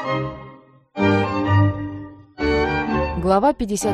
Глава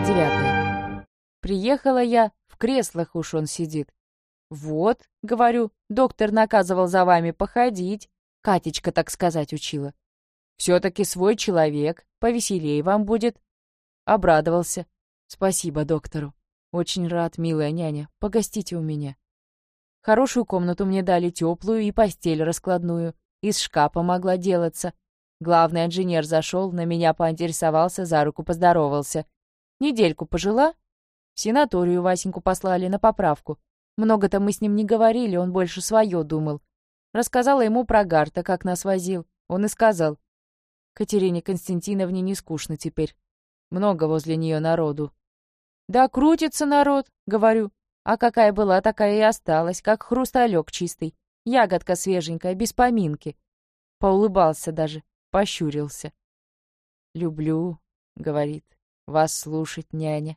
59. Приехала я, в креслах уж он сидит. «Вот, — говорю, — доктор наказывал за вами походить. Катечка, так сказать, учила. Все-таки свой человек, повеселее вам будет». Обрадовался. «Спасибо доктору. Очень рад, милая няня, погостите у меня». Хорошую комнату мне дали, теплую и постель раскладную. Из шкафа могла делаться. Главный инженер зашел, на меня поинтересовался, за руку поздоровался. Недельку пожила. В санаторию Васеньку послали на поправку. Много-то мы с ним не говорили, он больше свое думал. Рассказала ему про Гарта, как нас возил. Он и сказал: «Катерине Константиновне не скучно теперь. Много возле нее народу». «Да крутится народ», — говорю. «А какая была, такая и осталась, как хрусталек чистый. Ягодка свеженькая, без поминки». Поулыбался даже, пощурился. «Люблю, — говорит, — вас слушать, няня».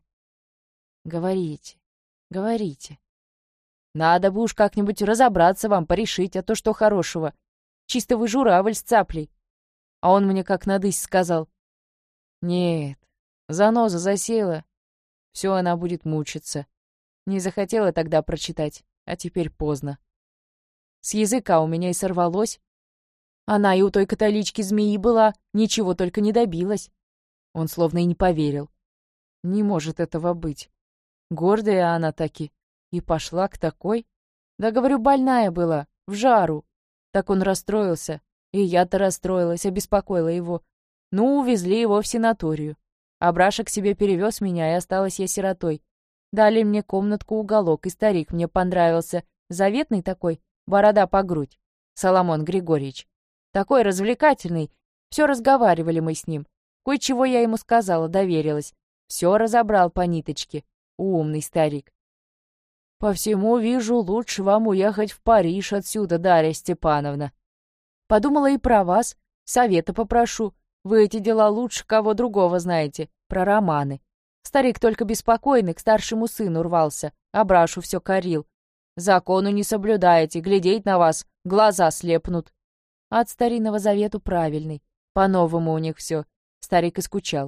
«Говорите, говорите. Надо бы уж как-нибудь разобраться вам, порешить, а то что хорошего. Чисто вы журавль с цаплей». А он мне как надысь сказал: «Нет, заноза засела, все она будет мучиться. Не захотела тогда прочитать, а теперь поздно». С языка у меня и сорвалось. Она и у той католички змеи была, ничего только не добилась. Он словно и не поверил. Не может этого быть. Гордая она таки. И пошла к такой. Да, говорю, больная была, в жару. Так он расстроился. И я-то расстроилась, обеспокоила его. Ну, увезли его в санаторию. Абраша к себе перевез меня, и осталась я сиротой. Дали мне комнатку-уголок, и старик мне понравился. Заветный такой, борода по грудь. Соломон Григорьевич. Такой развлекательный. Все разговаривали мы с ним. Кое-чего я ему сказала, доверилась. Все разобрал по ниточке. Умный старик. «По всему вижу, лучше вам уехать в Париж отсюда, Дарья Степановна». Подумала и про вас. Совета попрошу. Вы эти дела лучше кого другого знаете. Про романы. Старик только беспокойный, к старшему сыну рвался. Абрашу все корил. Закону не соблюдаете, глядеть на вас, глаза слепнут. От старинного завету правильный. По-новому у них все. Старик и скучал.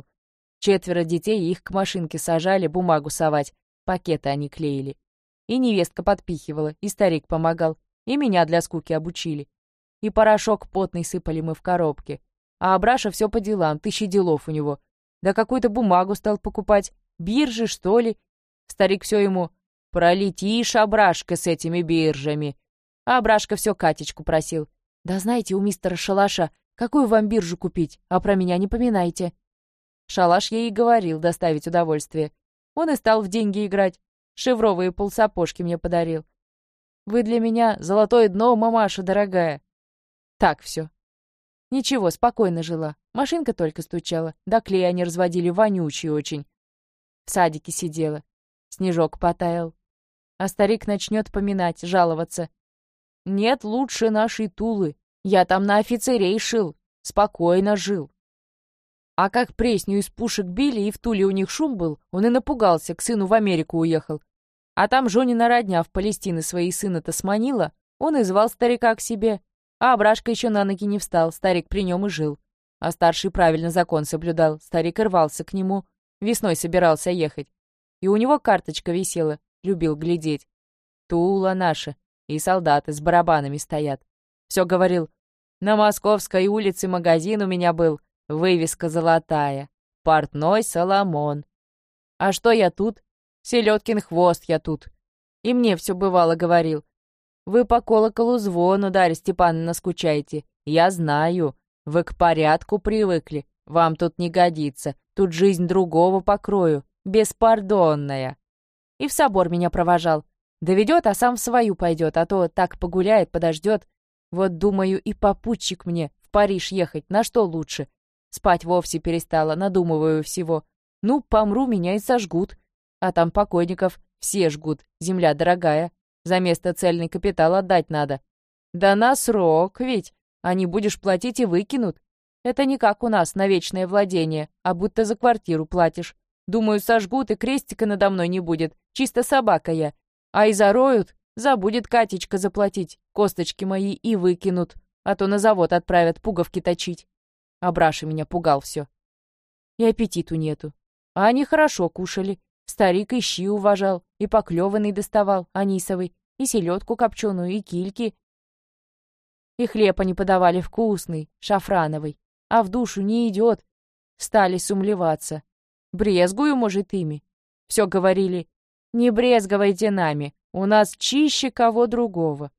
4 детей, их к машинке сажали, бумагу совать. Пакеты они клеили. И невестка подпихивала, и старик помогал. И меня для скуки обучили. И порошок потный сыпали мы в коробке. А Абраша все по делам, 1000 делов у него. Да какую-то бумагу стал покупать. Биржи, что ли? Старик все ему: «Пролетишь, Абрашка, с этими биржами». А Абрашка все Катечку просил: «Да знаете, у мистера Шалаша, какую вам биржу купить, а про меня не поминайте». Шалаш ей и говорил доставить удовольствие. Он и стал в деньги играть. Шевровые полсапожки мне подарил. Вы для меня золотое дно, мамаша дорогая. Так все. Ничего, спокойно жила. Машинка только стучала. Да клей они разводили вонючий очень. В садике сидела. Снежок потаял. А старик начнет поминать, жаловаться. «Нет лучше нашей Тулы. Я там на офицерей шил. Спокойно жил». А как пресню из пушек били, и в Туле у них шум был, он и напугался, к сыну в Америку уехал. А там Жонина родня в Палестины свои сына-то сманила, он и звал старика к себе. А Абрашка еще на ноги не встал, старик при нем и жил. А старший правильно закон соблюдал, старик и рвался к нему. Весной собирался ехать. И у него карточка висела, любил глядеть. Тула наша, и солдаты с барабанами стоят. Все говорил: «На Московской улице магазин у меня был, вывеска золотая, портной Соломон». А что я тут? Селедкин хвост я тут. И мне все бывало говорил: «Вы по колоколу звону, Дарья Степановна, скучаете. Я знаю. Вы к порядку привыкли. Вам тут не годится. Тут жизнь другого покрою. Беспардонная». И в собор меня провожал. Доведет, а сам в свою пойдет, а то так погуляет, подождет. Вот, думаю, и попутчик мне в Париж ехать. На что лучше? Спать вовсе перестала, надумываю всего. Ну, помру, меня и сожгут. А там покойников все жгут, земля дорогая. За место цельный капитал отдать надо. Да на срок ведь, а не будешь платить и выкинут. Это не как у нас на вечное владение, а будто за квартиру платишь. Думаю, сожгут, и крестика надо мной не будет, чисто собака я. А и зароют, забудет Катечка заплатить, косточки мои и выкинут, а то на завод отправят пуговки точить. Абраша меня пугал все. И аппетиту нету. А они хорошо кушали. Старик и щи уважал, и поклеванный доставал, анисовый, и селедку копченую, и кильки. И хлеб они подавали вкусный, шафрановый. А в душу не идет. Стали сумлеваться. Брезгую, может, ими. Все говорили: «Не брезговайте нами, у нас чище кого другого».